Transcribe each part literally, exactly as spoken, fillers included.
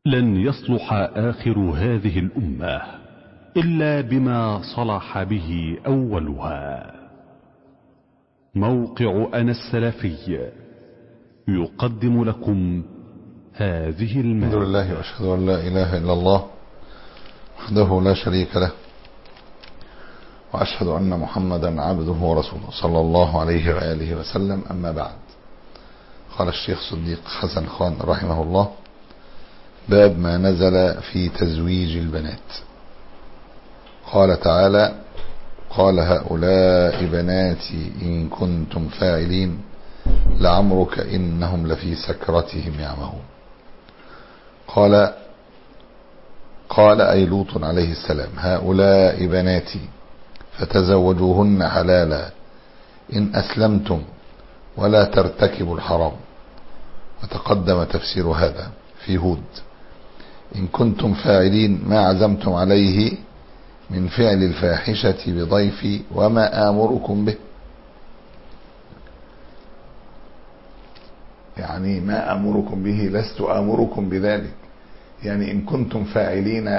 لن يصلح آخر هذه الأمة إلا بما صلح به أولها. موقع أنا السلفي يقدم لكم هذه المادة. الحمد لله وأشهد أن لا إله إلا الله وحده لا شريك له، وأشهد أن محمدا عبده ورسوله صلى الله عليه وآله وسلم. أما بعد، قال الشيخ صديق حسن خان رحمه الله: باب ما نزل في تزويج البنات. قال تعالى: قال هؤلاء بناتي إن كنتم فاعلين لعمرك إنهم لفي سكرتهم يعمهون. قال قال أي لوط عليه السلام: هؤلاء بناتي فتزوجوهن حلالا إن أسلمتم ولا ترتكبوا الحرام. وتقدم تفسير هذا في هود: إن كنتم فاعلين ما عزمتم عليه من فعل الفاحشة بضيفي وما آمركم به. يعني ما آمركم به لست آمركم بذلك، يعني إن كنتم فاعلين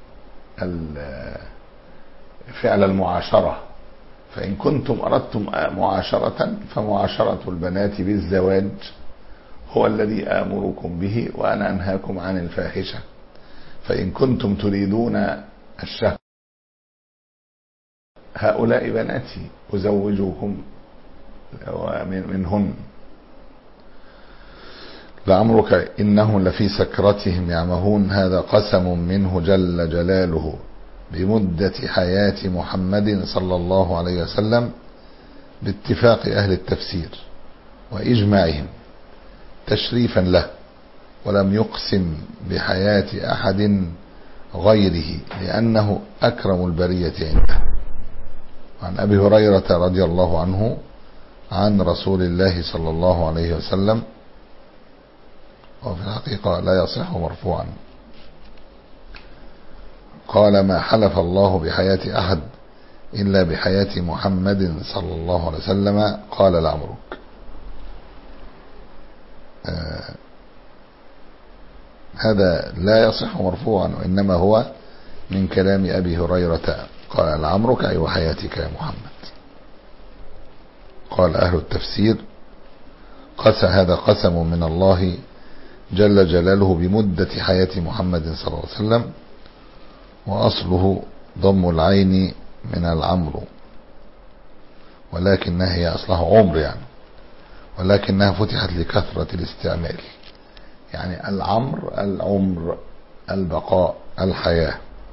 فعل المعاشرة، فإن كنتم أردتم معاشرة فمعاشرة البنات بالزواج هو الذي آمركم به، وأنا أنهاكم عن الفاحشة. فإن كنتم تريدون الشهوة هؤلاء بناتي أزوجوكم منهن. لعمرك إنهم لفي سكرتهم يعمهون، هذا قسم منه جل جلاله بمدة حياة محمد صلى الله عليه وسلم باتفاق أهل التفسير وإجماعهم تشريفا له، ولم يقسم بحياة أحد غيره لأنه أكرم البرية عنده. عن أبي هريرة رضي الله عنه عن رسول الله صلى الله عليه وسلم، وفي الحقيقة لا يصح مرفوعا، قال: ما حلف الله بحياة أحد إلا بحياة محمد صلى الله عليه وسلم. قال: لعمرك. آه هذا لا يصح مرفوعا، وإنما هو من كلام أبي هريرة. قال: لعمرك أي وحياتك يا محمد. قال أهل التفسير: قسم هذا قسم من الله جل جلاله بمدة حياة محمد صلى الله عليه وسلم، وأصله ضم العين من العمر، ولكنها هي أصلها عمر يعني، ولكنها فتحت لكثرة الاستعمال، يعني العمر العمر البقاء الحياة،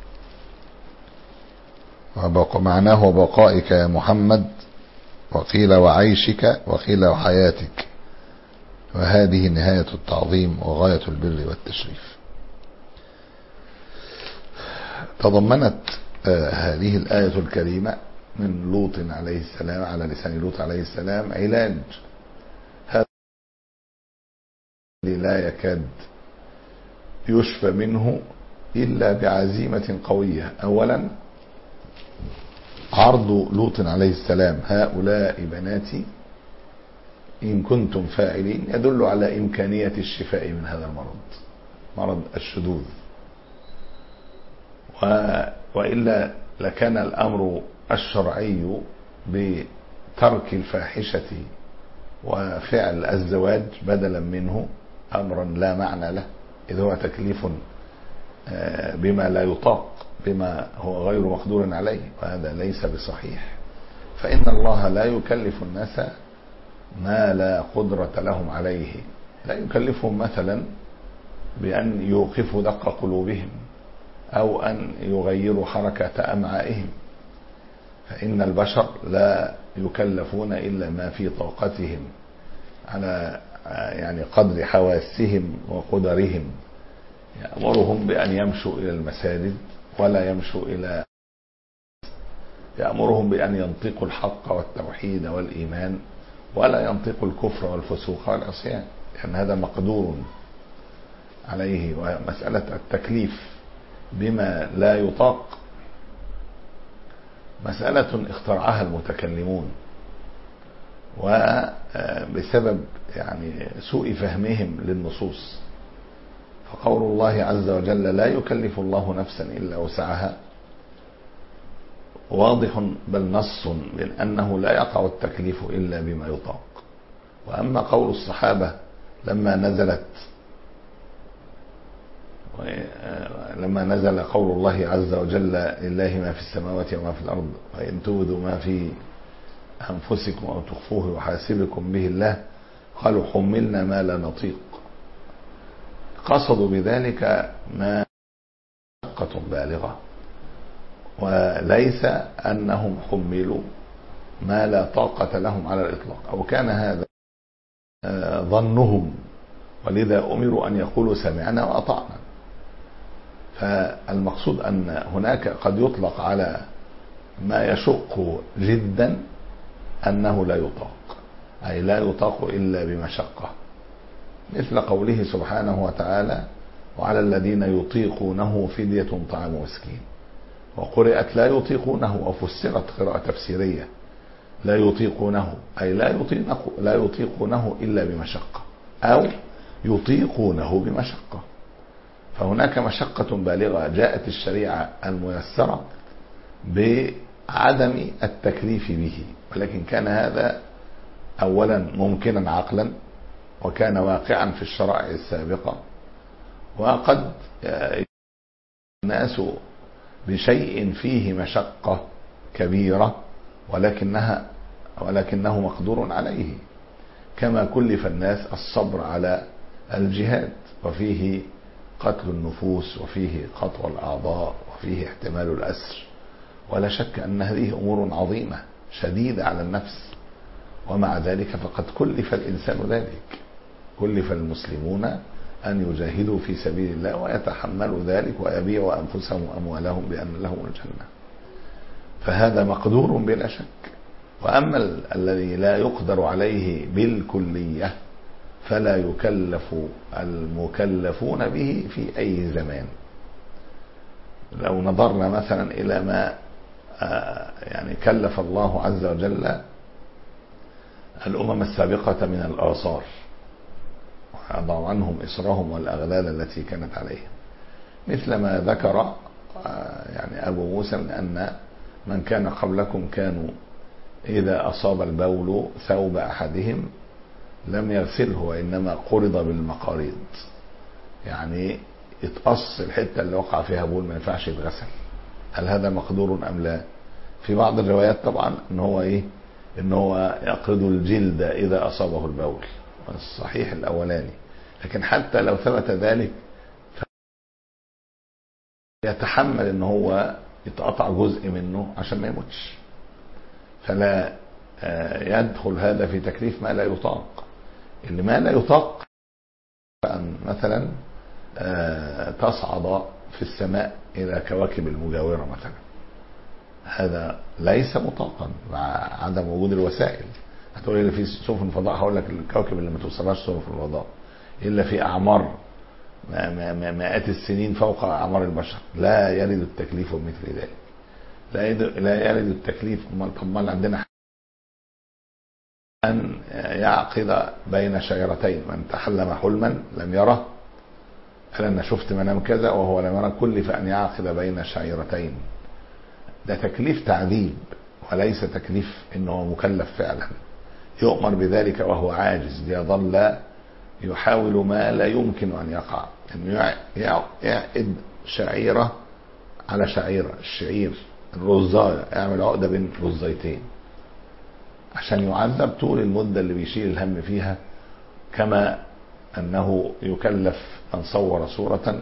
معناه بقائك يا محمد، وقيل وعيشك، وقيل وحياتك، وهذه نهاية التعظيم وغاية البر والتشريف. تضمنت آه هذه الآية الكريمة من لوط عليه السلام على لسان لوط عليه السلام علاج هذا الذي لا يكاد يشفى منه إلا بعزيمة قوية. أولا عرض لوط عليه السلام هؤلاء بناتي إن كنتم فاعلين يدل على إمكانية الشفاء من هذا المرض، مرض الشذوذ، وإلا لكان الأمر الشرعي بترك الفاحشة وفعل الزواج بدلا منه أمرا لا معنى له، إذ هو تكليف بما لا يطاق، بما هو غير مقدور عليه، وهذا ليس بصحيح. فإن الله لا يكلف الناس ما لا قدرة لهم عليه، لا يكلفهم مثلا بأن يوقفوا دق قلوبهم أو أن يغيروا حركة أمعائهم، فإن البشر لا يكلفون إلا ما في طاقتهم على يعني قدر حواسهم وقدرهم. يأمرهم بأن يمشوا إلى المساجد ولا يمشوا إلى، يأمرهم بأن ينطقوا الحق والتوحيد والإيمان ولا ينطقوا الكفر والفسوق والعصيان، لأن هذا مقدور عليه. ومسألة التكليف بما لا يطاق مسألة اخترعها المتكلمون، وبسبب يعني سوء فهمهم للنصوص. فقول الله عز وجل لا يكلف الله نفسا إلا وسعها واضح بل نص من أنه لا يقع التكليف إلا بما يطاق. وأما قول الصحابة لما نزلت لما نزل قول الله عز وجل لله ما في السماوات وما في الأرض وإن تبدوا ما في أنفسكم أو تخفوه يحاسبكم به الله قالوا حملنا ما لا نطيق، قصدوا بذلك ما مشقة بالغة، وليس أنهم حملوا ما لا طاقة لهم على الإطلاق، أو كان هذا ظنهم، ولذا أمروا أن يقولوا سمعنا وأطعنا. فالمقصود أن هناك قد يطلق على ما يشق جدا أنه لا يطاق، أي لا يطاق إلا بمشقة، مثل قوله سبحانه وتعالى وعلى الذين يطيقونه فدية طعام مسكين، وقرئت لا يطيقونه وفسرت قراءة تفسيرية لا يطيقونه أي لا يطيقونه, لا يطيقونه إلا بمشقة أو يطيقونه بمشقة. فهناك مشقة بالغة جاءت الشريعة الميسرة بعدم التكليف به، ولكن كان هذا أولا ممكنا عقلا، وكان واقعا في الشرائع السابقة، وقد الناس بشيء فيه مشقة كبيرة ولكنها ولكنه مقدور عليه، كما كلف الناس الصبر على الجهاد، وفيه قتل النفوس وفيه قطع الأعضاء وفيه احتمال الأسر، ولا شك أن هذه أمور عظيمة شديدة على النفس، ومع ذلك فقد كلف الإنسان ذلك، كلف المسلمون أن يجاهدوا في سبيل الله ويتحملوا ذلك ويبيعوا أنفسهم وأموالهم بأن لهم الجنة، فهذا مقدور بلا شك. وأما ال الذي لا يقدر عليه بالكلية فلا يكلف المكلفون به في أي زمان. لو نظرنا مثلا إلى ما يعني كلف الله عز وجل الأمم السابقة من الآثار ويضع عنهم إصرهم والأغلال التي كانت عليهم، مثل ما ذكر يعني أبو موسى من أن من كان قبلكم كانوا إذا أصاب البول ثوب أحدهم لم يغسله وإنما قرض بالمقاريض، يعني يتقص الحتة اللي وقع فيها بول ما ينفعش يتغسل. هل هذا مقدور أم لا؟ في بعض الروايات طبعا ان هو ايه ان هو يقرض الجلد إذا أصابه البول، الصحيح الأولاني، لكن حتى لو ثبت ذلك يتحمل ان هو يتقطع جزء منه عشان ما يموتش، فلا يدخل هذا في تكليف ما لا يطاق. اللي ما لا يطاق أن مثلا تصعد في السماء إلى كواكب المجاورة مثلا، هذا ليس مطاقا مع عدم وجود الوسائل. هتقول لي في سفن فضاء، هقول لك الكواكب اللي ما توصلهاش سفن الفضاء إلا في أعمار مئات السنين فوق أعمار البشر، لا يرد التكليف بمثل ذلك، لا يرد التكليف. طب ما عندنا أن يعقد بين شجرتين، من تحلم حلما لم يره، قال أنا شفت منام كذا وهو لم يره، كلف أن يعقد بين شجرتين. ده تكليف تعذيب وليس تكليف إنه مكلف فعلا، يؤمر بذلك وهو عاجز ليظل يحاول ما لا يمكن أن يقع، أنه يعقد شعيرة على شعيرة، الشعير الرزاية يعمل عقدة بين رزيتين عشان يعذب طول المدة اللي بيشيل الهم فيها، كما أنه يكلف من صور صورة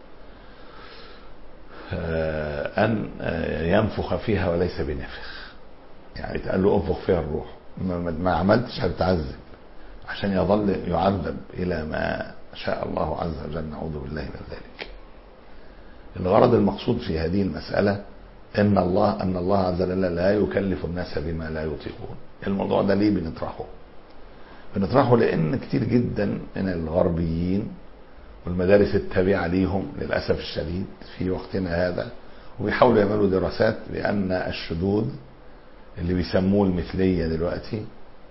أن ينفخ فيها وليس بنفخ، يعني تقال له انفخ فيها الروح، ما عملتش هتتعذب، عشان يظل يعذب إلى ما شاء الله عز وجل، نعوذ بالله من ذلك. الغرض المقصود في هذه المسألة ان الله ان الله عز وجل لا يكلف الناس بما لا يطيقون. الموضوع ده ليه بنطرحه؟ بنطرحه لان كتير جدا من الغربيين والمدارس التابعة ليهم للأسف الشديد في وقتنا هذا، وبيحاولوا يعملوا دراسات بأن الشذوذ اللي بيسموه المثلية دلوقتي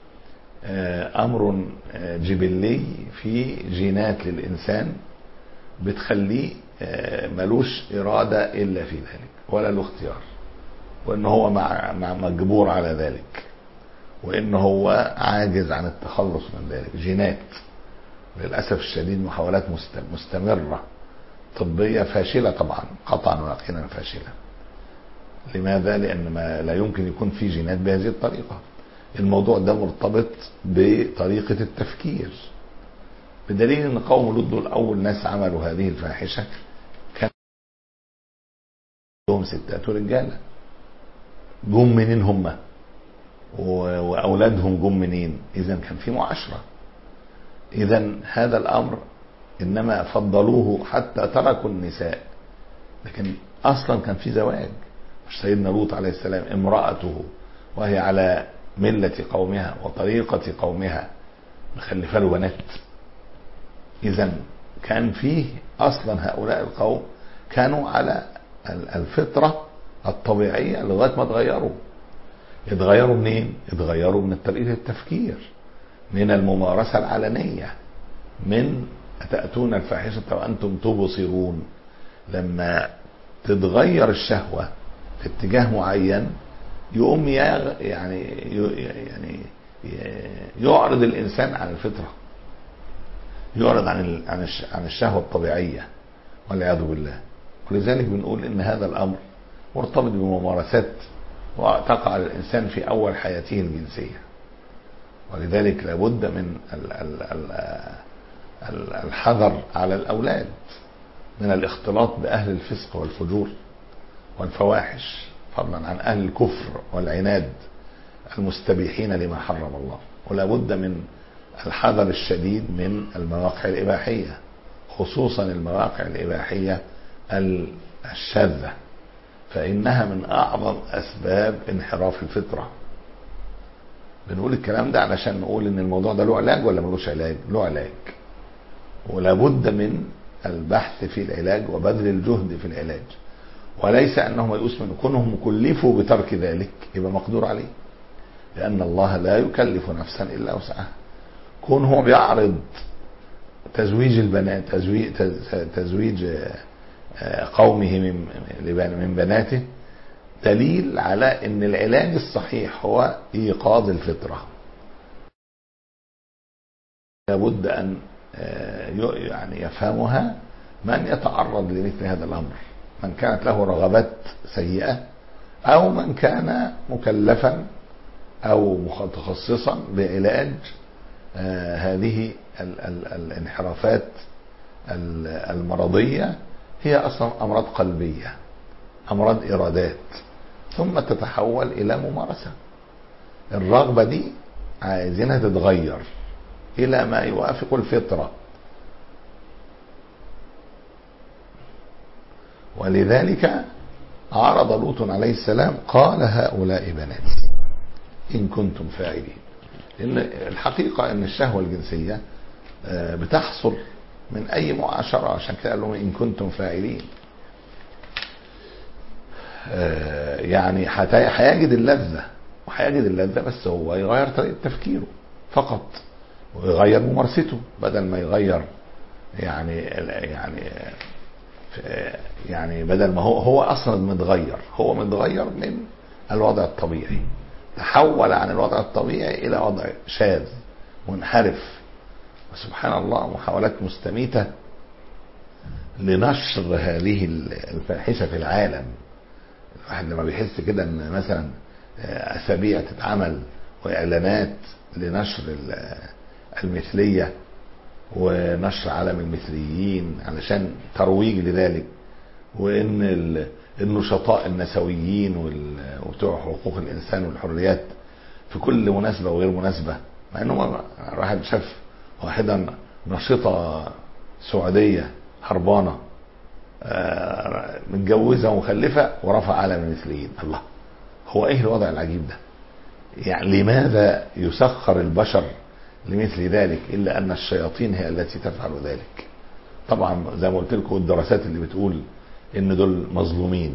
أمر جبلي في جينات للإنسان، بتخليه ملوش إرادة إلا في ذلك ولا له اختيار، وإن هو مع مجبور على ذلك، وإن هو عاجز عن التخلص من ذلك. جينات للأسف الشديد، محاولات مستمرة طبية فاشلة طبعا، قطعا ويقينا فاشلة. لماذا؟ لأن ما لا يمكن يكون في جينات بهذه الطريقة. الموضوع ده مرتبط بطريقة التفكير، بدليل ان قوم لوط دول اول ناس عملوا هذه الفاحشة كان لهم ستات ورجالة. جم منين هم واولادهم جم منين؟ اذا كان في معاشرة. اذا هذا الامر انما فضلوه حتى تركوا النساء، لكن اصلا كان في زواج. سيدنا لوط عليه السلام امرأته وهي على ملة قومها وطريقة قومها مخلفة له بنات. إذن كان فيه أصلا هؤلاء القوم كانوا على الفطرة الطبيعية لغاية ما اتغيروا. اتغيروا منين؟ اتغيروا من طريقة التفكير، من الممارسة العلنية، من أتأتون الفاحشة وأنتم تبصرون. لما تتغير الشهوة في اتجاه معين يقوم يعني يعني يعرض الإنسان عن الفطرة، يعرض عن عن الشهوة الطبيعية والعياذ بالله. ولذلك بنقول إن هذا الأمر مرتبط بممارسات تقع الإنسان في أول حياته الجنسية. ولذلك لابد من الحذر على الأولاد من الاختلاط بأهل الفسق والفجور والفواحش، فضلا عن أهل الكفر والعناد المستبيحين لما حرم الله. ولا بد من الحذر الشديد من المواقع الإباحية، خصوصا المواقع الإباحية الشاذة، فإنها من أعظم أسباب انحراف الفطرة. بنقول الكلام ده علشان نقول إن الموضوع ده له علاج ولا ملوش علاج؟ له علاج، ولا بد من البحث في العلاج وبذل الجهد في العلاج، وليس أنهم يؤس من كونهم كلفوا بترك ذلك يبقى مقدور عليه، لأن الله لا يكلف نفسا إلا وسعها. كونه بيعرض تزويج البنات، تزويج, تزويج قومه من بناته، دليل على أن العلاج الصحيح هو إيقاظ الفطرة. لابد أن يعني يفهمها من يتعرض لمثل هذا الأمر، من كانت له رغبات سيئة أو من كان مكلفا أو متخصصا بعلاج آه هذه ال ال الانحرافات المرضية. هي أصلا أمراض قلبية، أمراض إرادات، ثم تتحول إلى ممارسة. الرغبة دي عايزينها تتغير إلى ما يوافق الفطرة، ولذلك عرض لوط عليه السلام قال هؤلاء بناتي إن كنتم فاعلين. إن الحقيقة إن الشهوة الجنسية بتحصل من أي معاشرة، عشان كده قال لهم إن كنتم فاعلين. يعني هيجد اللذة وهيجد اللذة، بس هو يغير طريقة تفكيره فقط، ويغير ممارسته، بدل ما يغير يعني يعني يعني بدل ما هو هو اصلا متغير، هو متغير من الوضع الطبيعي، تحول عن الوضع الطبيعي الى وضع شاذ منحرف. وسبحان الله، محاولات مستميتة لنشر هذه الفاحشة في العالم. الواحد لما بيحس كده ان مثلا اسابيع تتعمل واعلانات لنشر المثلية ونشر علم المثليين علشان ترويج لذلك، وان النشطاء النسويين وبتوع حقوق الانسان والحريات في كل مناسبة وغير مناسبة، مع انه واحد شاف واحدة نشطة سعودية هربانة متجوزة ومخلفة ورفع علم المثليين. الله، هو ايه الوضع العجيب ده؟ يعني لماذا يسخر البشر لمثل ذلك إلا أن الشياطين هي التي تفعل ذلك؟ طبعا زي ما قلت لكم الدراسات اللي بتقول إن دول مظلومين،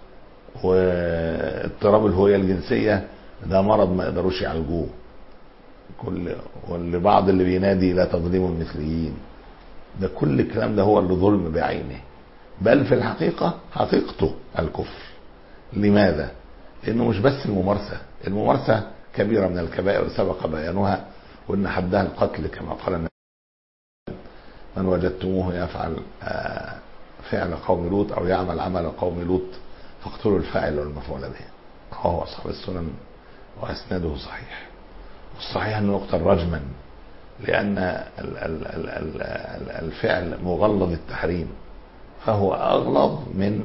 واضطراب الهوية الجنسية ده مرض ما يقدروش يعالجوه، كل والبعض اللي بينادي لا تظلموا المثليين، ده كل الكلام ده هو اللي ظلم بعينه، بل في الحقيقة حقيقته الكفر. لماذا؟ لأنه مش بس الممارسة، الممارسة كبيرة من الكبائر سبق بيانها، وإن حدها القتل كما قال النبي: من وجدتموه يفعل فعل قوم لوط أو يعمل عمل قوم لوط فاقتلوا الفاعل والمفعول به. رواه أصحاب السنن وأسناده صحيح. والصحيح أنه يقتل رجما، لأن الفعل مغلظ التحريم، فهو أغلظ من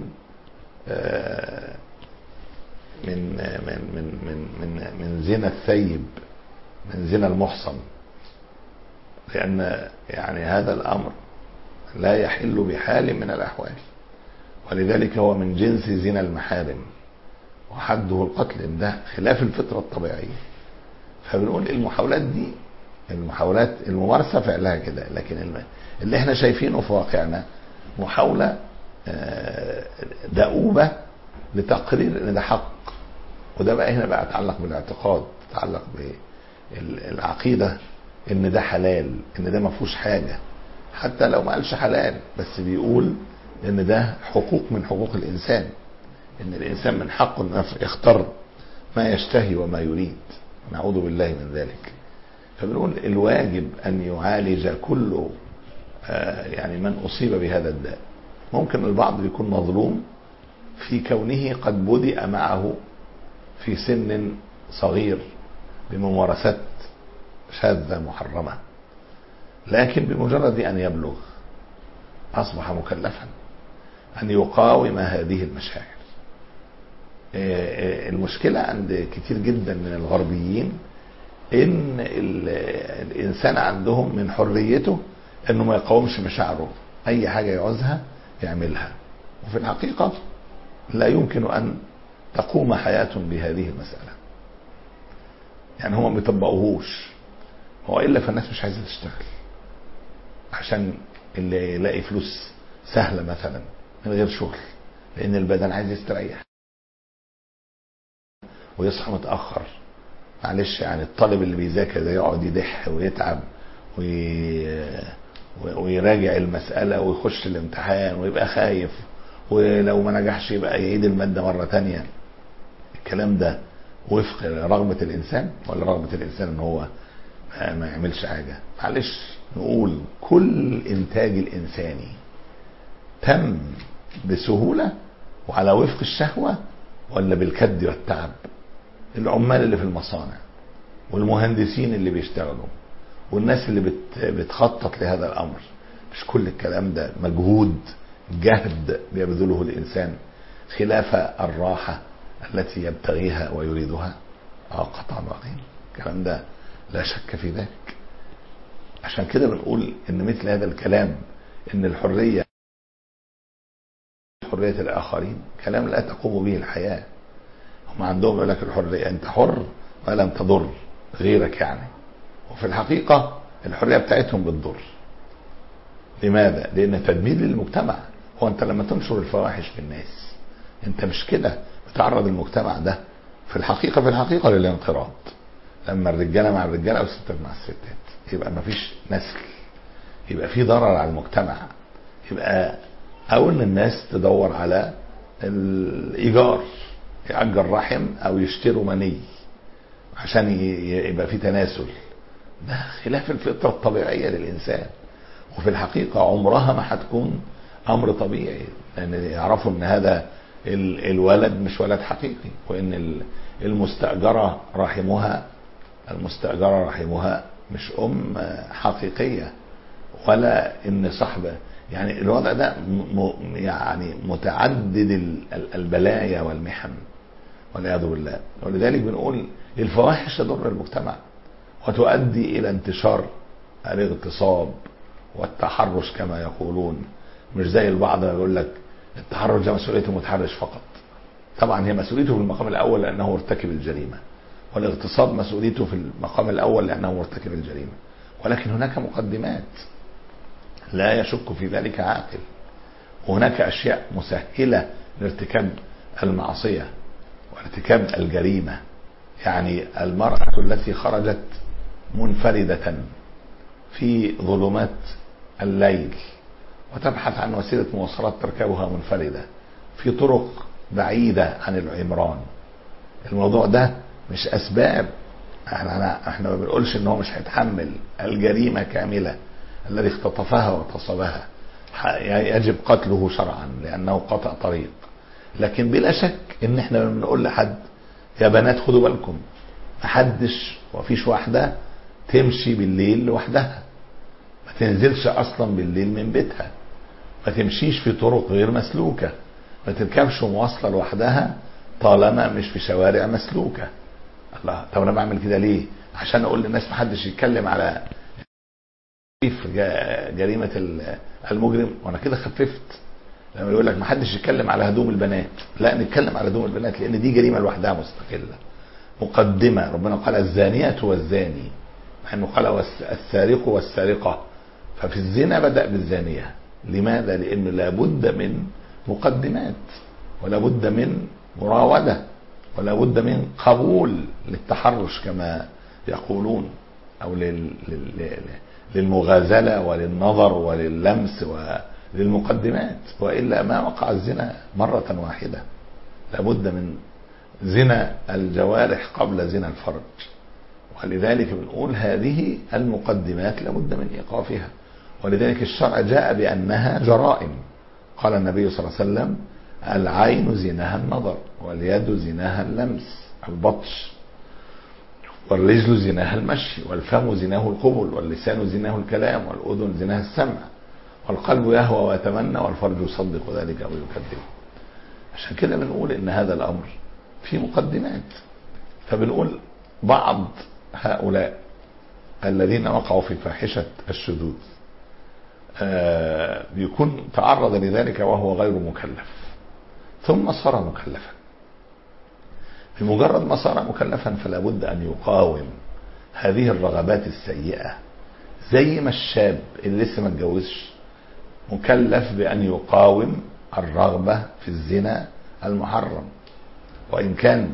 من من من من من, من زنا الثيب، من زنا المحصن، لأن يعني هذا الأمر لا يحل بحال من الأحوال، ولذلك هو من جنس زنا المحارم وحده القتل، ده خلاف الفطرة الطبيعية. فبنقول المحاولات دي، المحاولات الممارسة فعلها كده، لكن اللي احنا شايفينه في واقعنا محاولة دؤوبة لتقرير ان ده حق. وده بقى هنا بقى يتعلق بالاعتقاد، يتعلق بالعقيدة ان ده حلال، ان ده ما فيهوش حاجة، حتى لو ما قالش حلال بس بيقول ان ده حقوق من حقوق الانسان، ان الانسان من حقه انه يختار ما يشتهي وما يريد، نعوذ بالله من ذلك. فبنقول الواجب ان يعالج كل آه يعني من اصيب بهذا الداء. ممكن البعض يكون مظلوم في كونه قد بدأ معه في سن صغير بممارسات شاذة محرمة، لكن بمجرد ان يبلغ اصبح مكلفا ان يقاوم هذه المشاعر. المشكلة عند كتير جدا من الغربيين ان الانسان عندهم من حريته انه ما يقاومش مشاعره، اي حاجة يعوزها يعملها، وفي الحقيقة لا يمكن ان تقوم حياة بهذه المسألة. يعني هم ما بيطبقوهوش، هو الا فالناس مش عايزة تشتغل عشان اللي يلاقي فلوس سهلة مثلا من غير شغل، لان البدن عايز يستريح ويصحى متأخر. معلش يعني الطالب اللي بيذاكر ده يقعد يدح ويتعب وي... ويراجع المسألة ويخش الامتحان ويبقى خايف، ولو ما نجحش يبقى يعيد المادة مرة تانية. الكلام ده وفق رغبة الإنسان ولا رغبة الإنسان ان هو ما يعملش حاجة؟ معلش نقول كل إنتاج الإنساني تم بسهولة وعلى وفق الشهوة ولا بالكد والتعب؟ العمال اللي في المصانع والمهندسين اللي بيشتغلوا والناس اللي بت بتخطط لهذا الأمر، مش كل الكلام ده مجهود جهد بيبذله الإنسان خلاف الراحة التي يبتغيها ويريدها؟ اه قطعا وقيم الكلام ده لا شك في ذلك. عشان كده بنقول ان مثل هذا الكلام ان الحرية حرية الآخرين كلام لا تقوم به الحياة. هم عندهم يقول لك الحرية انت حر ولم تضر غيرك يعني، وفي الحقيقة الحرية بتاعتهم بتضر. لماذا؟ لأن تدمير للمجتمع. هو انت لما تنشر الفواحش للناس انت مش كده بتعرض المجتمع ده في الحقيقة في الحقيقة للانقراض. لما الرجالة مع الرجالة او الستات مع الستات يبقى مفيش نسل، يبقى في ضرر على المجتمع، يبقى او ان الناس تدور على الايجار، يأجر رحم او يشتروا مني عشان يبقى في تناسل. ده خلاف الفطرة الطبيعية للإنسان، وفي الحقيقة عمرها ما هتكون أمر طبيعي، لأن يعرفوا أن هذا الولد مش ولد حقيقي، وأن المستأجرة رحمها المستأجرة رحمها مش أم حقيقية، ولا أن صاحبة يعني الوضع ده يعني متعدد البلايا والمحن والعياذ بالله. ولذلك بنقول الفواحش تضر المجتمع وتؤدي إلى انتشار الاغتصاب والتحرش كما يقولون. مش زي البعض يقول لك التحرش ده مسؤولية المتحرش فقط. طبعا هي مسؤوليته في المقام الأول لأنه مرتكب الجريمة، والاغتصاب مسؤوليته في المقام الأول لأنه مرتكب الجريمة، ولكن هناك مقدمات لا يشك في ذلك عاقل، وهناك أشياء مسهلة لارتكاب المعصية وارتكاب الجريمة. يعني المرأة التي خرجت منفردة في ظلمات الليل وتبحث عن وسيلة مواصلات تركبها منفردة في طرق بعيدة عن العمران. الموضوع ده مش أسباب، احنا احنا ما بنقولش ان هو مش هيتحمل الجريمة كاملة الذي اختطفها واغتصبها، يجب قتله شرعا لأنه قطع طريق. لكن بلا شك ان احنا بنقول لحد يا بنات خدوا بالكم، محدش وفيش واحدة تمشي بالليل لوحدها، ما تنزلش اصلا بالليل من بيتها، ما تمشيش في طرق غير مسلوكة، ما تركبش مواصلة لوحدها طالما مش في شوارع مسلوكة. الله، طب انا بعمل كده ليه؟ عشان اقول للناس محدش يتكلم على جريمة المجرم، وانا كده خففت. لما يقول لك محدش يتكلم على هدوم البنات، لا نتكلم على هدوم البنات لان دي جريمة لوحدها مستقلة مقدمة. ربنا قال الزانية والزاني، نحن قال السارق والسارقة، ففي الزنا بدأ بالزانية. لماذا؟ لأنه لابد من مقدمات، ولا بد من مراودة، ولا بد من قبول للتحرش كما يقولون، أو للمغازلة وللنظر ولللمس وللمقدمات، وإلا ما وقع الزنا مرة واحدة. لابد من زنا الجوارح قبل زنا الفرج، ولذلك بنقول هذه المقدمات لابد من إيقافها. ولذلك الشرع جاء بأنها جرائم. قال النبي صلى الله عليه وسلم العين زناها النظر، واليد زناها اللمس البطش، والرجل زناها المشي، والفم زناه القبل، واللسان زناه الكلام، والأذن زناها السمع، والقلب يهوى ويتمنى، والفرج يصدق ذلك أو يكذب. عشان كده بنقول إن هذا الأمر في مقدمات. فبنقول بعض هؤلاء الذين وقعوا في فاحشة الشذوذ آه بيكون تعرض لذلك وهو غير مكلف، ثم صار مكلفا. بمجرد ما صار مكلفا فلا بد أن يقاوم هذه الرغبات السيئة، زي ما الشاب اللي لسه ما اتجوزش مكلف بأن يقاوم الرغبة في الزنا المحرم، وإن كان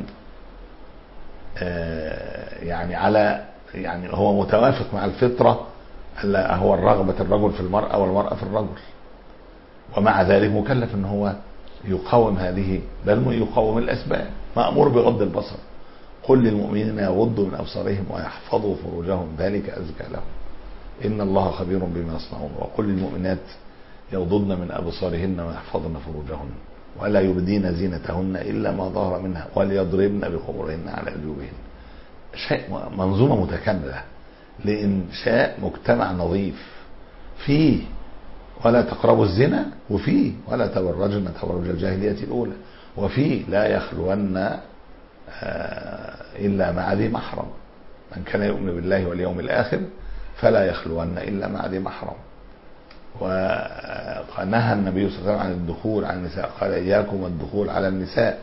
آه يعني على يعني هو متوافق مع الفطرة، هو الرغبة الرجل في المرأة والمرأة في الرجل، ومع ذلك مكلف ان هو يقاوم هذه، بل يقاوم الأسباب. مأمور بغض البصر، قل للمؤمنين يغضوا من أبصارهم ويحفظوا فروجهم ذلك أزكى لهم إن الله خبير بما يصنعون، وقل للمؤمنات يغضضن من أبصارهن ويحفظن فروجهن ولا يبدين زينتهن إلا ما ظهر منها وليضربن بخمرهن على جيوبهن. شيء منظومة متكاملة لإنشاء مجتمع نظيف فيه ولا تقربوا الزنا، وفيه ولا تبرجن تبرج الجاهلية الأولى، وفيه لا يخلون إلا مع ذي محرم، من كان يؤمن بالله واليوم الآخر فلا يخلون إلا مع ذي محرم. ونهى النبي صلى الله عليه وسلم عن الدخول على النساء، قال إياكم والدخول على النساء.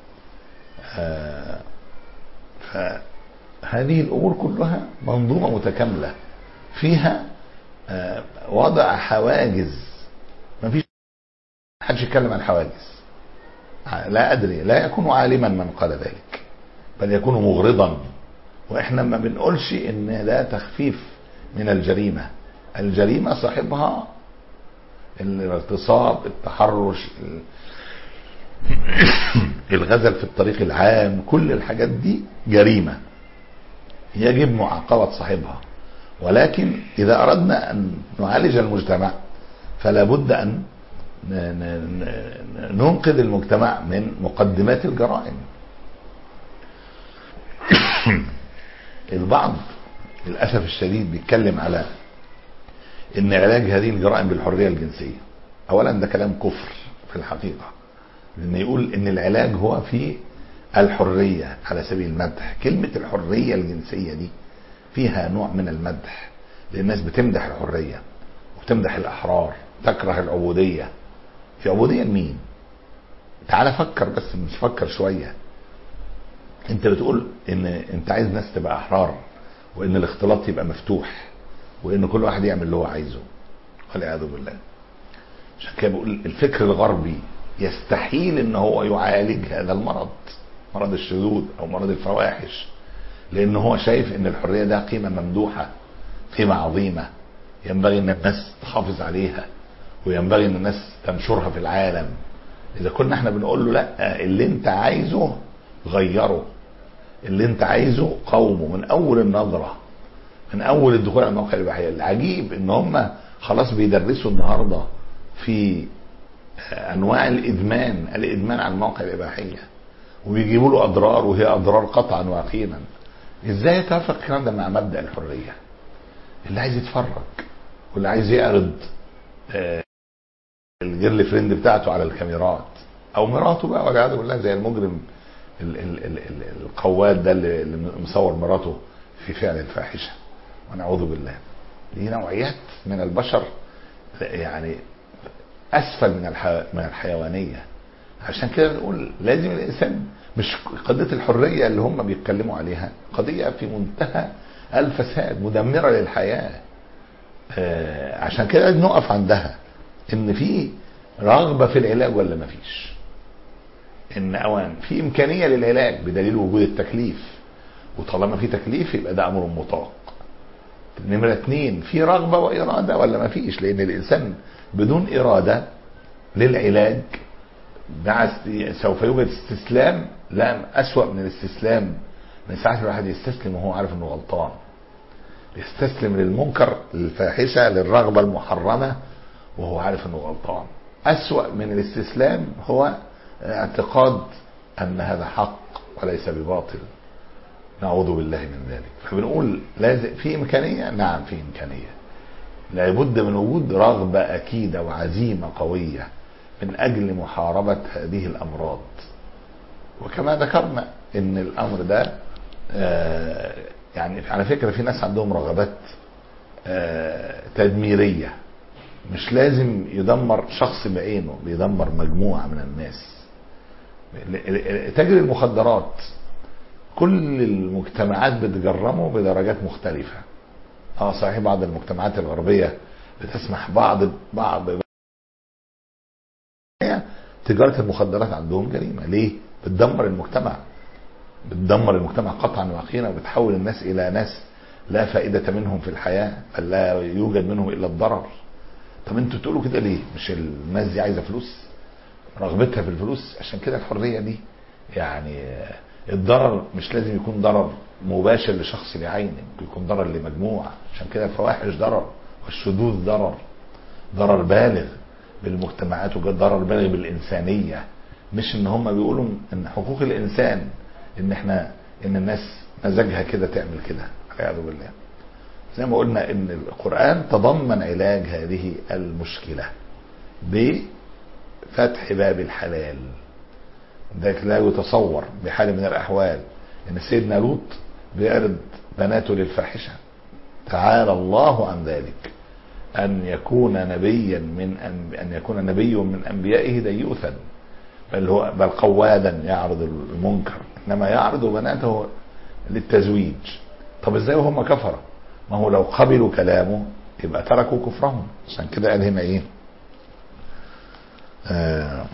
فهذه الأمور كلها منظومة متكاملة فيها وضع حواجز. ما فيش حدش يتكلم عن حواجز، لا أدري، لا يكون عالما من قال ذلك، بل يكون مغرضا. وإحنا ما بنقولش إن ده تخفيف من الجريمة. الجريمة صاحبها الاغتصاب، التحرش، الغزل في الطريق العام، كل الحاجات دي جريمة يجب معاقبة صاحبها. ولكن إذا أردنا أن نعالج المجتمع فلا بد أن ننقذ المجتمع من مقدمات الجرائم. البعض للأسف الشديد بيتكلم على ان علاج هذه الجرائم بالحرية الجنسية. اولا ده كلام كفر في الحقيقة، لان يقول ان العلاج هو في الحرية على سبيل المدح. كلمة الحرية الجنسية دي فيها نوع من المدح، لان الناس بتمدح الحرية وبتمدح الاحرار، تكره العبودية. في عبودية لمين؟ تعال فكر بس، مش فكر شوية. انت بتقول ان انت عايز ناس تبقى احرار، وان الاختلاط يبقى مفتوح، وان كل واحد يعمل اللي هو عايزه، والعياذ بالله. عشان كده بقول الفكر الغربي يستحيل ان هو يعالج هذا المرض، مرض الشذوذ او مرض الفواحش، لان هو شايف ان الحرية ده قيمة ممدوحة، قيمة عظيمة، ينبغي ان الناس تحافظ عليها، وينبغي ان الناس تنشرها في العالم. اذا كنا احنا بنقول له لا، اللي انت عايزه غيره، اللي انت عايزه قومه من اول النظرة، من اول الدخول على المواقع الاباحية. العجيب ان هم خلاص بيدرسوا النهاردة في انواع الادمان، الادمان على المواقع الاباحية، وبيجيبوا له اضرار وهي اضرار قطعا ويقينا. ازاي يتوافق الكلام ده مع مبدأ الحرية؟ اللي عايز يتفرج واللي عايز يعرض الجيرل فريند بتاعته على الكاميرات، او مراته بقى والعياذ بالله، زي المجرم ال ال ال ال القواد ده اللي مصور مراته في فعل الفاحشه، ونعوذ بالله. دي نوعيات من البشر يعني اسفل من من الحيوانيه. عشان كده بنقول لازم الانسان، مش قضيه الحريه اللي هم بيتكلموا عليها، قضيه في منتهى الفساد مدمره للحياه. آه عشان كده لازم نقف عندها، ان في رغبه في العلاج ولا ما فيش، ان اوان في امكانيه للعلاج بدليل وجود التكليف، وطالما في تكليف يبقى ده امر مطاق. نمره اتنين، في رغبه واراده ولا ما فيش، لان الانسان بدون اراده للعلاج مع سوف يوجد استسلام، لا اسوأ من الاستسلام، من ساعه الواحد يستسلم وهو عارف انه غلطان، يستسلم للمنكر، للفاحشه، للرغبه المحرمه وهو عارف انه غلطان. اسوأ من الاستسلام هو اعتقاد ان هذا حق وليس بباطل، نعوذ بالله من ذلك. فبنقول لازم في امكانيه، نعم في امكانيه، لابد من وجود رغبه اكيده وعزيمه قويه من اجل محاربه هذه الامراض. وكما ذكرنا ان الامر ده آه يعني على فكره في ناس عندهم رغبات آه تدميريه، مش لازم يدمر شخص بعينه، بيدمر مجموعه من الناس. تجري المخدرات كل المجتمعات بتجرمه بدرجات مختلفه. اه صحيح بعض المجتمعات الغربيه بتسمح بعض بعض تجاره المخدرات عندهم جريمه. ليه؟ بتدمر المجتمع، بتدمر المجتمع قطعا ويقينا، وبتحول الناس الى ناس لا فائده منهم في الحياه، بل لا يوجد منهم الا الضرر. طب انتوا تقولوا كده ليه؟ مش الناس دي عايزه فلوس، رغبتها في الفلوس؟ عشان كده الحريه دي يعني الضرر مش لازم يكون ضرر مباشر لشخص بعينه، ممكن يكون ضرر لمجموعه. عشان كده الفواحش ضرر، والشذوذ ضرر، ضرر بالغ بالمجتمعات، وضرر بالغ بالانسانيه. مش ان هم بيقولوا ان حقوق الانسان ان احنا ان الناس مزاجها كده تعمل كده، والعياذ بالله. زي ما قلنا ان القرآن تضمن علاج هذه المشكلة بفتح باب الحلال. ذلك لا يتصور بحال من الاحوال ان سيدنا لوط بيعرض بناته للفاحشة، تعالى الله عن ذلك، ان يكون نبيا من أن, أن يكون نبي من انبيائه ديوثا، بل هو بل قوادا يعرض المنكر، انما يعرض بناته للتزويج. طب ازاي وهم كفروا؟ ما هو لو قبلوا كلامه يبقى تركوا كفرهم. عشان كده قال هنا ايه؟ آه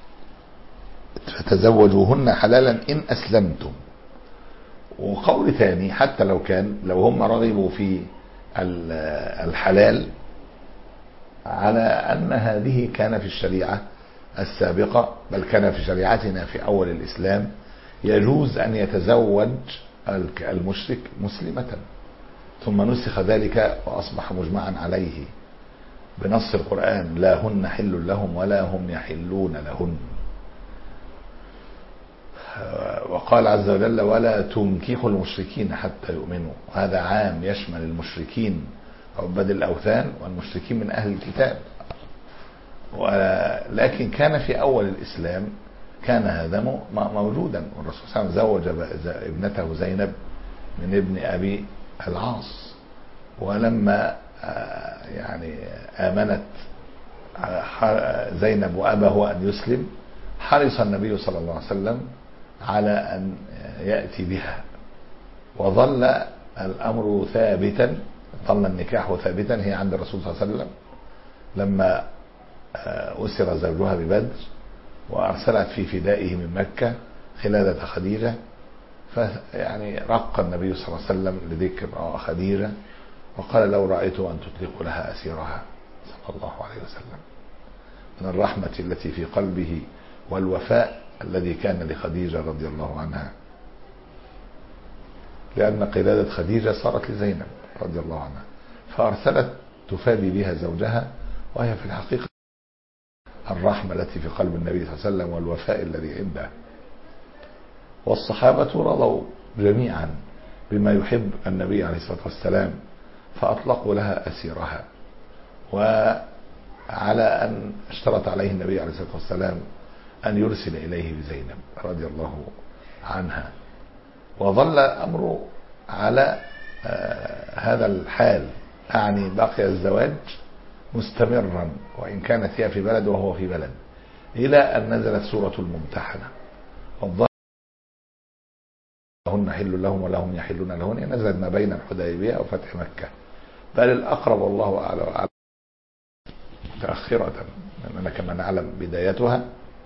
فتزوجوهن حلالا ان اسلمتم. وقول ثاني، حتى لو كان لو هم رغبوا في الحلال على ان هذه كان في الشريعة السابقة، بل كان في شريعتنا في اول الاسلام يجوز ان يتزوج المشرك مسلمة، ثم نسخ ذلك واصبح مجمعا عليه بنص القرآن: لا هن حل لهم ولا هم يحلون لهن. وقال عز وجل: ولا تنكحوا المشركين حتى يؤمنوا. هذا عام يشمل المشركين عباد الاوثان والمشركين من اهل الكتاب. ولكن كان في اول الاسلام كان هذا موجودا، والرسول صلى الله عليه وسلم زوج ابنته زينب من ابن ابي العاص. ولما يعني آمنت زينب وأباه أن يسلم، حرص النبي صلى الله عليه وسلم على أن يأتي بها، وظل الأمر ثابتا، ظل النكاح ثابتا هي عند الرسول صلى الله عليه وسلم لما أسر زوجها ببدر، وأرسلت في فدائه من مكة خلالة خديجة. فيعني رق النبي صلى الله عليه وسلم لذكر خديجة، وقال لو رأيت أن تطلق لها أسيرها صلى الله عليه وسلم، من الرحمة التي في قلبه والوفاء الذي كان لخديجة رضي الله عنها، لأن قلادة خديجة صارت لزينب رضي الله عنها، فأرسلت تفادي بها زوجها، وهي في الحقيقة الرحمة التي في قلب النبي صلى الله عليه وسلم والوفاء الذي عنده. والصحابة رضوا جميعا بما يحب النبي عليه الصلاة والسلام، فأطلقوا لها أسيرها، وعلى أن اشترط عليه النبي عليه الصلاة والسلام أن يرسل إليه بزينب رضي الله عنها. وظل الأمر على هذا الحال، أعني بقي الزواج مستمرا وإن كانت هي في بلد وهو في بلد، إلى أن نزلت سورة الممتحنة، والظاهر هن حل لهم ولهم يحلون لهن، نزلت ما بين الحديبية وفتح مكة، بل الأقرب والله أعلم متأخرة، لأننا كما نعلم بدايتها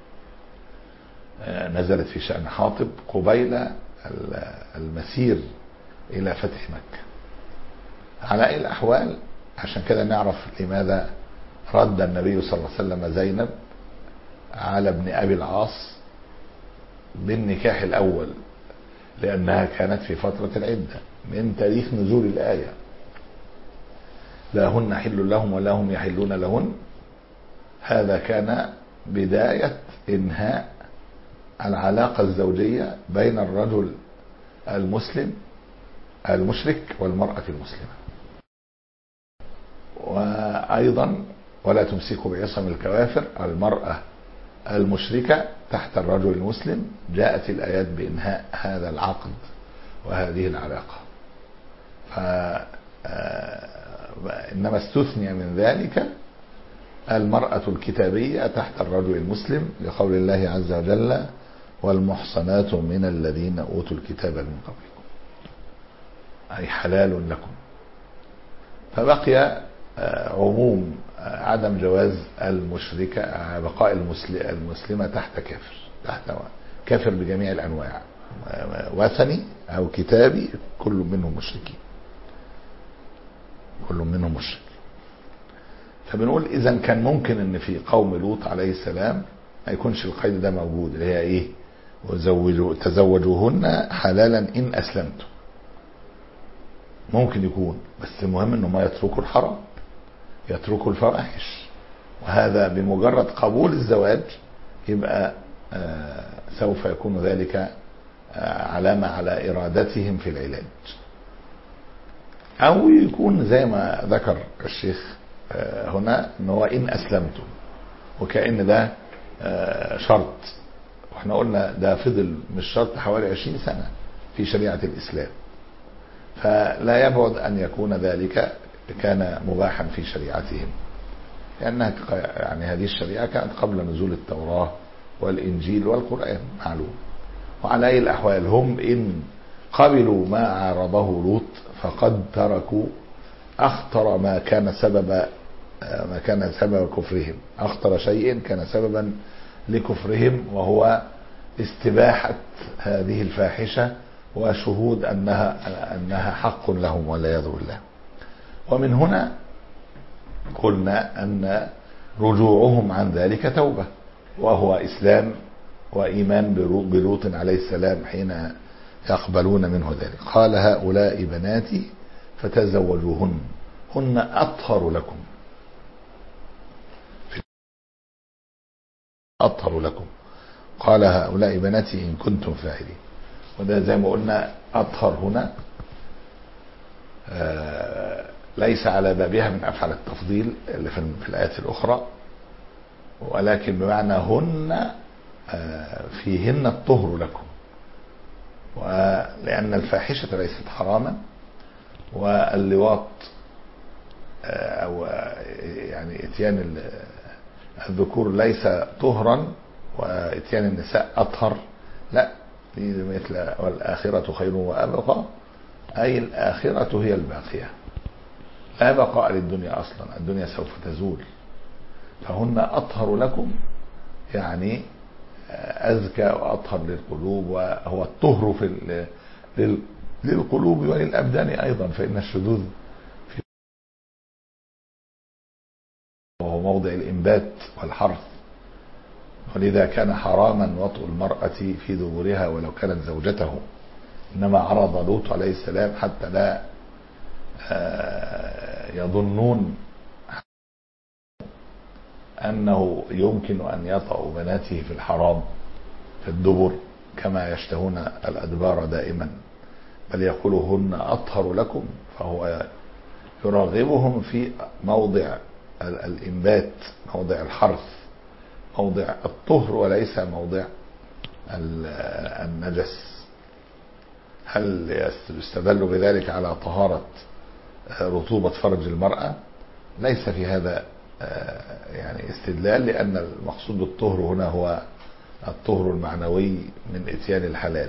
نزلت في شأن حاطب قبيل المسير إلى فتح مكة. على أي الأحوال، عشان كده نعرف لماذا رد النبي صلى الله عليه وسلم زينب على ابن أبي العاص بالنكاح الأول، لأنها كانت في فترة العدة من تاريخ نزول الآية، لا هن حل لهم ولا هم يحلون لهن. هذا كان بداية إنهاء العلاقة الزوجية بين الرجل المسلم المشرك والمرأة المسلمة. وأيضا ولا تمسكوا بعصم الكوافر، المرأة المشركة تحت الرجل المسلم، جاءت الآيات بإنهاء هذا العقد وهذه العلاقة. فإنما استثني من ذلك المرأة الكتابية تحت الرجل المسلم، لقول الله عز وجل والمحصنات من الذين أوتوا الكتاب من قبلكم، أي حلال لكم. فبقي عموم عدم جواز المشركة بقاء المسلمة تحت كافر، تحت كافر بجميع الأنواع، وثني أو كتابي، كل منهم مشركين، كل منهم مشرك. فبنقول إذا كان ممكن أن في قوم لوط عليه السلام ما يكونش القيد ده موجود، اللي هي إيه؟ وزوجوا تزوجوهن حلالا إن أسلمتم. ممكن يكون، بس المهم أنه ما يتركوا الحرام، يتركوا الفواحش، وهذا بمجرد قبول الزواج يبقى آه سوف يكون ذلك آه علامة على إرادتهم في العلاج. أو يكون زي ما ذكر الشيخ آه هنا أنه هو إن أسلمتم، وكأن ده آه شرط، واحنا قلنا ده فضل مش شرط حوالي عشرين سنة في شريعة الإسلام، فلا يبعد أن يكون ذلك كان مباحا في شريعتهم، لأنها يعني هذه الشريعة كانت قبل نزول التوراة والإنجيل والقرآن معلوم. وعلى أي الأحوال هم إن قبلوا ما عارضه لوط فقد تركوا أخطر ما كان سبب ما كان سبب كفرهم، أخطر شيء كان سببا لكفرهم، وهو استباحة هذه الفاحشة وشهود أنها أنها حق لهم والعياذ بالله. ومن هنا قلنا أن رجوعهم عن ذلك توبة، وهو إسلام وإيمان بلوط عليه السلام حين يقبلون منه ذلك. قال هؤلاء بناتي فتزوجوهن هن أطهر لكم، أطهر لكم. قال هؤلاء بناتي إن كنتم فاعلين. وده زي ما قلنا أطهر هنا آه ليس على بابها من أفعال التفضيل اللي في الآيات الأخرى، ولكن بمعنى هن آه فيهن الطهر لكم، ولأن الفاحشة ليست حراما، واللواط آه أو يعني اتيان الذكور ليس طهرا، واتيان النساء أطهر، لا، مثل والآخرة خير وأبقى، أي الآخرة هي الباقية، لا بقاء للدنيا أصلا، الدنيا سوف تزول. فهن أطهر لكم يعني أزكى وأطهر للقلوب، وهو الطهر في للقلوب وللأبدان أيضا، فإن الشذوذ موضع الإنبات والحرث، ولذا كان حراما وطء المرأة في دبرها ولو كانت زوجته، إنما عرض لوط عليه السلام حتى لا يظنون أنه يمكن أن يطأ بناته في الحرام في الدبر كما يشتهون الأدبار دائما، بل يقولهن أطهر لكم، فهو يرغبهم في موضع الإنبات، موضع الحرث، موضع الطهر وليس موضع النجس. هل يستدل بذلك على طهارة رطوبة فرج المرأة؟ ليس في هذا يعني استدلال، لأن المقصود بالطهر هنا هو الطهر المعنوي من إتيان الحلال.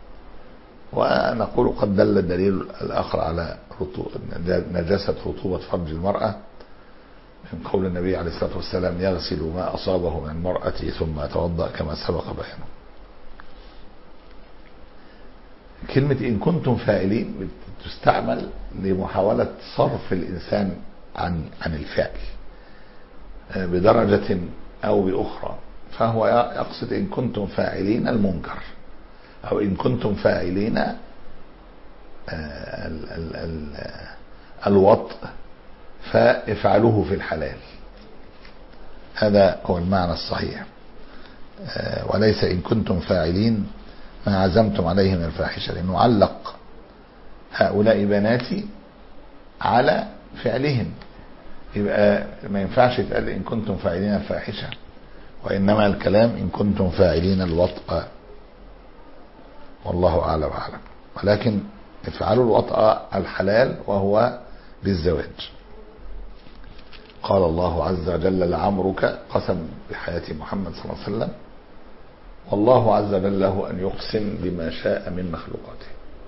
ونقول قد دل الدليل الآخر على نجاسة رطوبة فرج المرأة من قول النبي عليه الصلاة والسلام: يغسل ما أصابه من المرأة ثم يتوضأ كما سبق بيانه. كلمة إن كنتم فاعلين تستعمل لمحاولة صرف الإنسان عن عن الفعل بدرجة أو بأخرى، فهو يقصد إن كنتم فاعلين المنكر، أو إن كنتم فاعلين ال ال ال الوطء فافعلوه في الحلال. هذا هو المعنى الصحيح، وليس إن كنتم فاعلين ما عزمتم عليه من الفاحشة، لأنه علق هؤلاء بناتي على فعلهم، يبقى ما ينفعش يتقال إن كنتم فاعلين الفاحشة، وإنما الكلام إن كنتم فاعلين الوطء، والله أعلم أعلم. ولكن افعلوا الوطء الحلال وهو بالزواج. قال الله عز وجل: لعمرك، قسم بحياة محمد صلى الله عليه وسلم، والله عز وجل له أن يقسم بما شاء من مخلوقاته،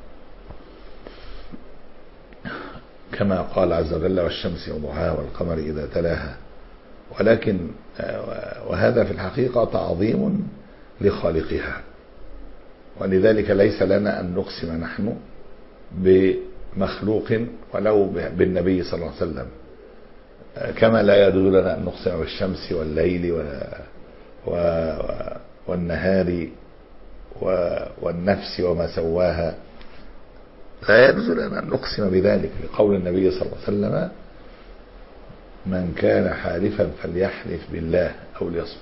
كما قال عز وجل: والشمس وضحاها والقمر إذا تلاها. ولكن وهذا في الحقيقة تعظيم لخالقها، ولذلك ليس لنا أن نقسم نحن بمخلوق ولو بالنبي صلى الله عليه وسلم، كما لا يجوز لنا أن نقسم بالشمس والليل و... و... والنهار و... والنفس وما سواها، لا يجوز لنا أن نقسم بذلك، لقول النبي صلى الله عليه وسلم: من كان حالفا فليحلف بالله أو ليصمت.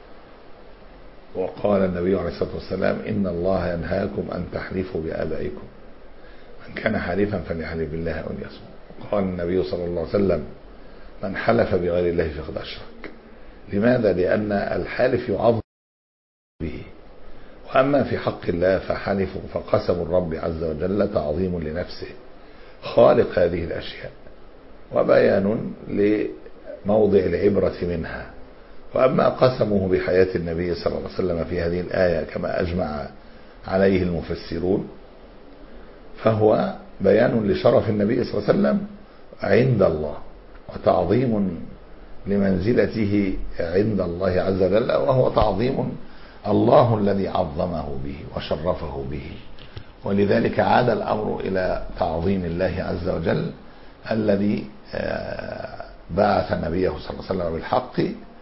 وقال النبي عليه الصلاة والسلام: إن الله ينهاكم أن تحلفوا بآبائكم، من كان حالفا فليحلف بالله أو ليصمت. وقال النبي صلى الله عليه وسلم: من حلف بغير الله فقد أشرك. لماذا؟ لأن الحالف يعظم به، وأما في حق الله فحلفوا فقسم الرب عز وجل تعظيم لنفسه خالق هذه الأشياء، وبيان لموضع العبرة منها. وأما قسمه بحياة النبي صلى الله عليه وسلم في هذه الآية كما أجمع عليه المفسرون، فهو بيان لشرف النبي صلى الله عليه وسلم عند الله، وتعظيم لمنزلته عند الله عز وجل، وهو تعظيم الله الذي عظمه به وشرفه به. ولذلك عاد الأمر إلى تعظيم الله عز وجل الذي بعث نبيه صلى الله عليه وسلم بالحق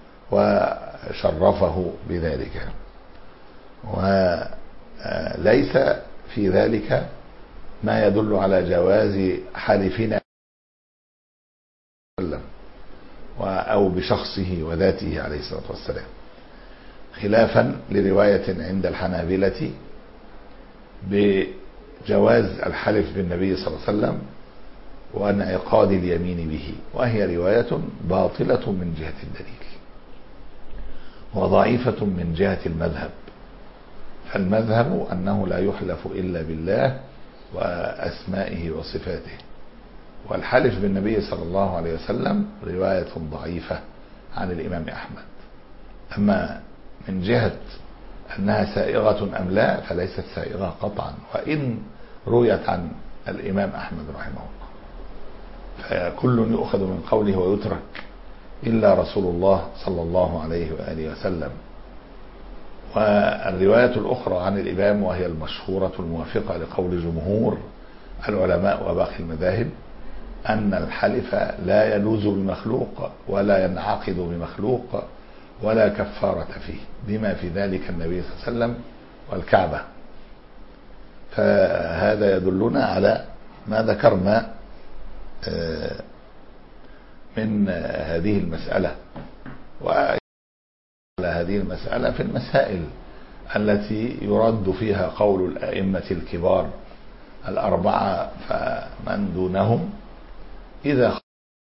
وشرفه بذلك. وليس في ذلك ما يدل على جواز حلفنا أو بشخصه وذاته عليه الصلاة والسلام، خلافا لرواية عند الحنابلة بجواز الحلف بالنبي صلى الله عليه وسلم وانعقاد اليمين به، وهي رواية باطلة من جهة الدليل وضعيفة من جهة المذهب. فالمذهب أنه لا يحلف إلا بالله وأسمائه وصفاته، والحلف بالنبي صلى الله عليه وسلم رواية ضعيفة عن الإمام أحمد. أما من جهة أنها سائغة أم لا فليست سائغة قطعا، وإن رويت عن الإمام أحمد رحمه الله، فكل يؤخذ من قوله ويترك إلا رسول الله صلى الله عليه وآله وسلم. والرواية الأخرى عن الإمام وهي المشهورة الموافقة لقول جمهور العلماء وباقي المذاهب أن الحلف لا يلوز بمخلوق ولا ينعقد بمخلوق ولا كفارة فيه، بما في ذلك النبي صلى الله عليه وسلم والكعبة. فهذا يدلنا على ما ذكرنا من هذه المسألة، وعلى هذه المسألة في المسائل التي يرد فيها قول الأئمة الكبار الأربعة فمن دونهم إذا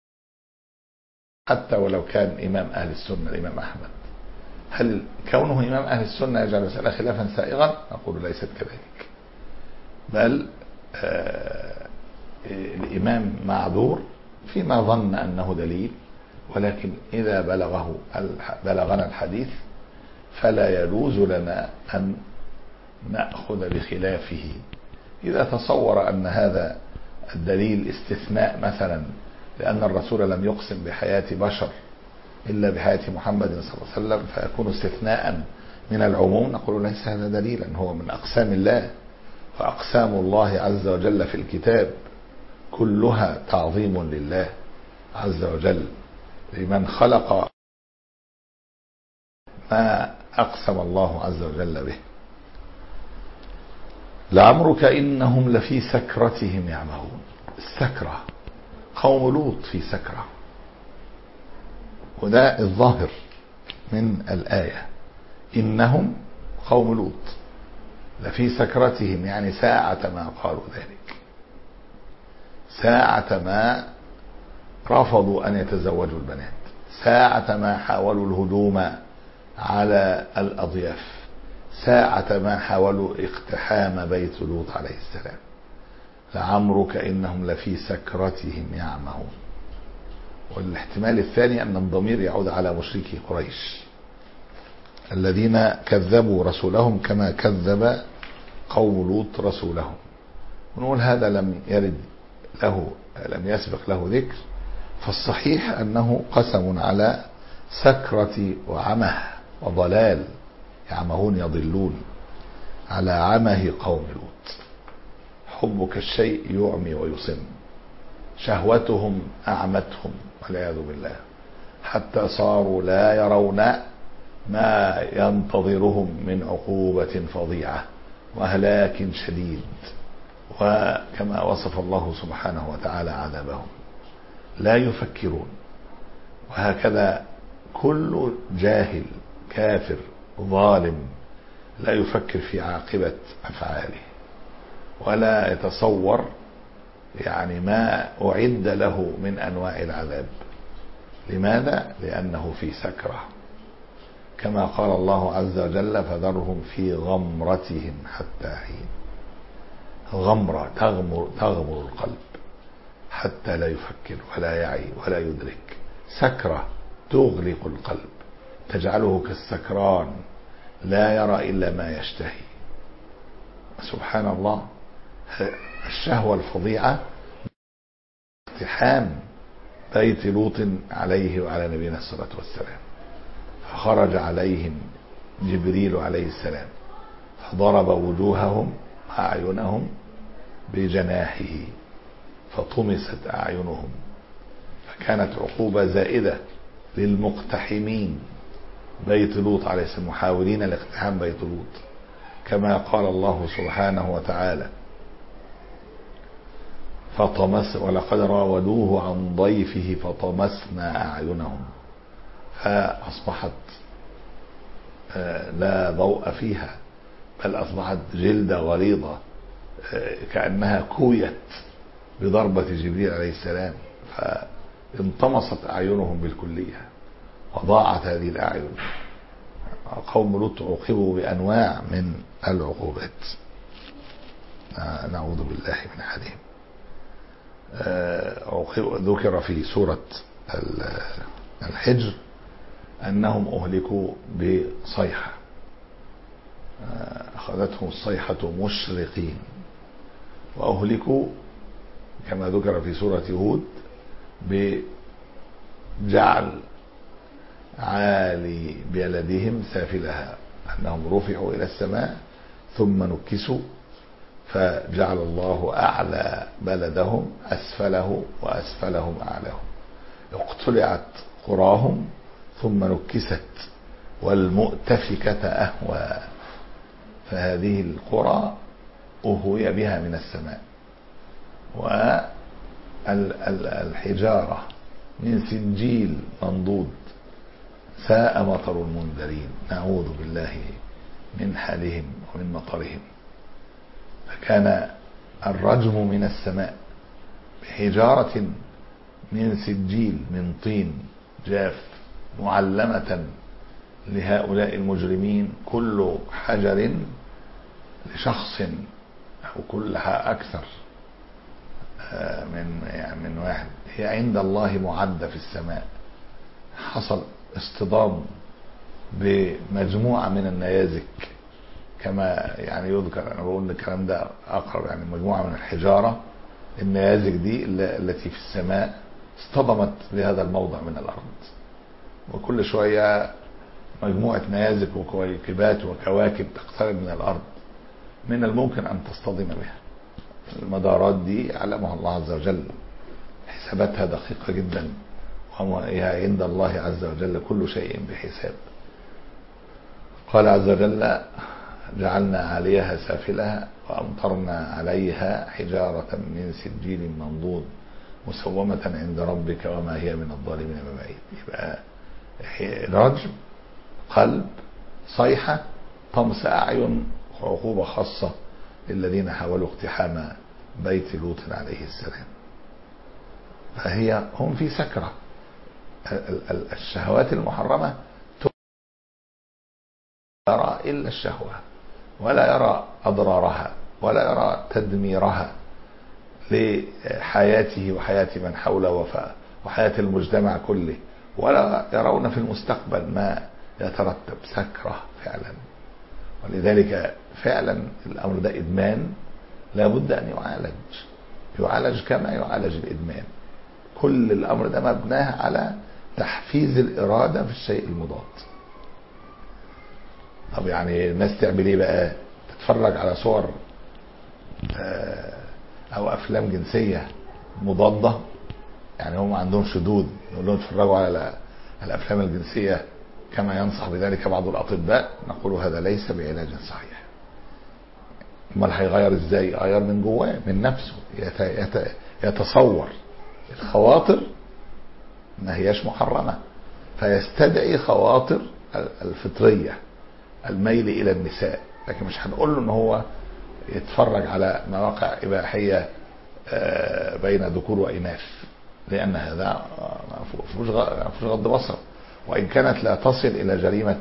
حتى ولو كان إمام أهل السنة الإمام أحمد، هل كونه إمام أهل السنة يجعل المسألة خلافا سائغا؟ نقول ليست كذلك، بل آه الإمام معذور فيما ظن أنه دليل، ولكن إذا بلغه بلغنا الحديث فلا يجوز لنا أن نأخذ بخلافه. إذا تصور أن هذا الدليل استثناء مثلا لأن الرسول لم يقسم بحياة بشر إلا بحياة محمد صلى الله عليه وسلم فيكون استثناء من العموم، نقول ليس هذا دليلا، هو من أقسام الله، فأقسام الله عز وجل في الكتاب كلها تعظيم لله عز وجل، لمن خلق ما أقسم الله عز وجل به. لعمرك إنهم لفي سكرتهم يعمهون. السكرة قوم لوط في سكرة، وده الظاهر من الآية، إنهم قوم لوط لفي سكرتهم، يعني ساعة ما قالوا ذلك، ساعة ما رفضوا أن يتزوجوا البنات، ساعة ما حاولوا الهجوم على الأضياف، ساعة ما حاولوا اقتحام بيت لوط عليه السلام. لعمرك إنهم لفي سكرتهم يعمهون. والاحتمال الثاني أن الضمير يعود على مشركي قريش الذين كذبوا رسولهم كما كذب قوم لوط رسولهم، ونقول هذا لم يرد له لم يسبق له ذكر، فالصحيح أنه قسم على سكرة وعمه وضلال، يعمهون يضلون، على عمه قوم لوط. حبك الشيء يعمي ويصم، شهوتهم أعمتهم والعياذ بالله، حتى صاروا لا يرون ما ينتظرهم من عقوبة فظيعة وهلاك شديد، وكما وصف الله سبحانه وتعالى عذابهم لا يفكرون. وهكذا كل جاهل كافر ظالم لا يفكر في عاقبة أفعاله ولا يتصور يعني ما أعد له من أنواع العذاب. لماذا؟ لأنه في سكرة، كما قال الله عز وجل فذرهم في غمرتهم حتى حين. غمرة تغمر, تغمر القلب حتى لا يفكر ولا يعي ولا يدرك. سكرة تغلق القلب تجعله كالسكران لا يرى إلا ما يشتهي. سبحان الله، الشهوة الفظيعة اقتحام بيت لوط عليه وعلى نبينا الصلاة والسلام، فخرج عليهم جبريل عليه السلام فضرب وجوههم أعينهم بجناحه فطمست أعينهم، فكانت عقوبة زائدة للمقتحمين بيت لوط عليه السلام، محاولين الاقتحام بيت لوط، كما قال الله سبحانه وتعالى فطمس ولقد راودوه عن ضيفه فطمسنا أعينهم، فأصبحت لا ضوء فيها بل أصبحت جلدة غليظة كأنها كويت بضربة جبريل عليه السلام، فانطمست أعينهم بالكلية وضاعت هذه الأعين. قوم لوط عوقبوا بأنواع من العقوبات، نعوذ بالله من أحدهم. ذكر في سورة الحجر أنهم أهلكوا بصيحة، أخذتهم الصيحة مشرقين، وأهلكوا كما ذكر في سورة هود بجعل عالي بلدهم سافلها، أنهم رفعوا إلى السماء ثم نكسوا فجعل الله أعلى بلدهم أسفله وأسفلهم أعلاهم. اقتلعت قراهم ثم نكست والمؤتفكة أهوى. فهذه القرى أهوي بها من السماء، والحجارة من سجيل منضود. ساء مطر المنذرين. نعوذ بالله من حالهم ومن مطرهم. فكان الرجم من السماء بحجارة من سجيل من طين جاف معلمة لهؤلاء المجرمين. كل حجر لشخص أو كل أكثر من يعني من واحد هي عند الله معدة في السماء. حصل اصطدام بمجموعة من النيازك كما يعني يذكر. أنا بقول الكلام ده أقرب، يعني مجموعة من الحجارة النيازك دي التي في السماء اصطدمت بهذا الموضع من الأرض. وكل شوية مجموعة نيازك وكويكبات وكواكب تقترب من الأرض من الممكن أن تصطدم بها. المدارات دي يعلمها الله عز وجل، حساباتها دقيقة جدا، وهي عند الله عز وجل كل شيء بحساب. قال عز وجل: جعلنا عليها سافلها وأمطرنا عليها حجارة من سجيل منضود مسومة عند ربك وما هي من الظالمين ببعيد. يبقى رجم، قلب، صيحة، طمس أعين، عقوبة خاصة للذين حاولوا اقتحام بيت لوط عليه السلام. فهي هم في سكرة. الشهوات المحرمة لا يرى إلا الشهوة، ولا يرى أضرارها، ولا يرى تدميرها لحياته وحياة من حوله وحياة المجتمع كله، ولا يرون في المستقبل ما يترتب. سكرة فعلا. ولذلك فعلا الأمر ده إدمان لا بد أن يعالج، يعالج كما يعالج الإدمان. كل الأمر ده مبناه على تحفيز الإرادة في الشيء المضاد. طب يعني الناس تعمل ايه بقى؟ تتفرج على صور او افلام جنسية مضادة. يعني هم عندهم شذوذ، نقول لهم اتفرجوا على الافلام الجنسية كما ينصح بذلك بعض الاطباء، نقول هذا ليس بعلاج صحيح. امال هيغير ازاي؟ غير من جواه، من نفسه، يتصور الخواطر ما هياش محرمة، فيستدعي خواطر الفطرية الميل الى النساء. لكن مش هنقول له ان هو يتفرج على مواقع اباحيه بين ذكور واناث، لان هذا ما فيهوش غض بصر، وان كانت لا تصل الى جريمه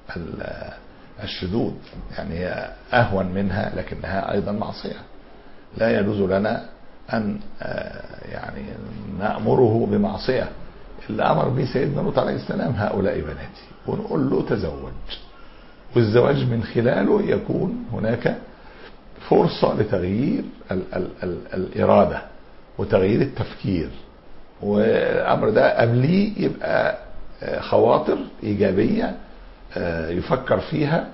الشذوذ، يعني هي اهون منها لكنها ايضا معصيه. لا يجوز لنا ان يعني نامره بمعصيه. اللي امر به سيدنا لوط عليه السلام: هؤلاء بناتي، ونقول له تزوج. والزواج من خلاله يكون هناك فرصة لتغيير ال ال ال الإرادة وتغيير التفكير. والأمر ده قبليه يبقى خواطر إيجابية يفكر فيها،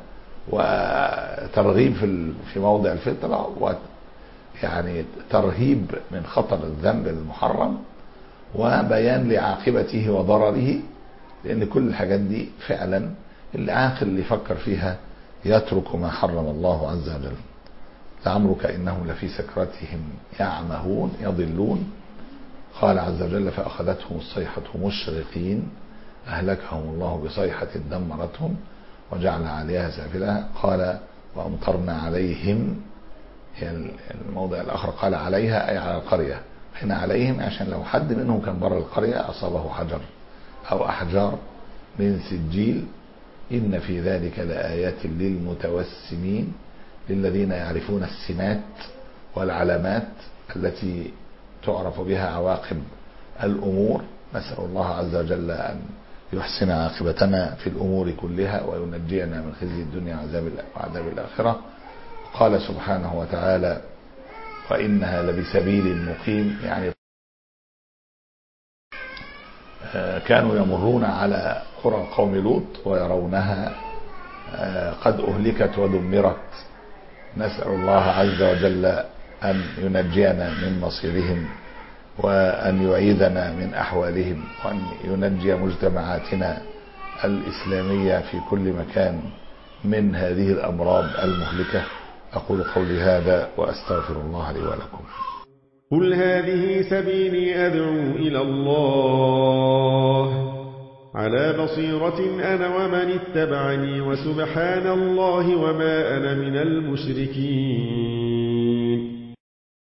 وترغيب في في موضع الفطرة، ويعني ترهيب من خطر الذنب المحرم، وبيان لعاقبته وضرره. لأن كل الحاجات دي فعلا العاقل اللي يفكر فيها يترك ما حرم الله عز وجل. لعمرك إنهم لفي سكرتهم يعمهون يضلون. قال عز وجل: فأخذتهم الصيحة مشرقين أهلكهم الله بصيحة دمرتهم وجعل عليها سافلها. قال: وأمطرنا عليهم. هي الموضع الآخر قال عليها أي على القرية. هنا عليهم عشان لو حد منهم كان بره القرية أصابه حجر أو أحجار من سجيل. إن في ذلك لآيات للمتوسمين، للذين يعرفون السمات والعلامات التي تعرف بها عواقب الأمور. نسأل الله عز وجل أن يحسن عاقبتنا في الأمور كلها، وينجينا من خزي الدنيا وعذاب الآخرة. قال سبحانه وتعالى: وإنها لبسبيل مقيم. يعني كانوا يمرون على قرى قوم لوط ويرونها قد أهلكت ودمرت نسأل الله عز وجل أن ينجينا من مصيرهم، وأن يعيذنا من أحوالهم، وأن ينجي مجتمعاتنا الإسلامية في كل مكان من هذه الأمراض المهلكة. أقول قولي هذا وأستغفر الله لي ولكم. قل هذه سبيلي أدعو إلى الله على بصيرة أنا ومن اتبعني، وسبحان الله وما أنا من المشركين.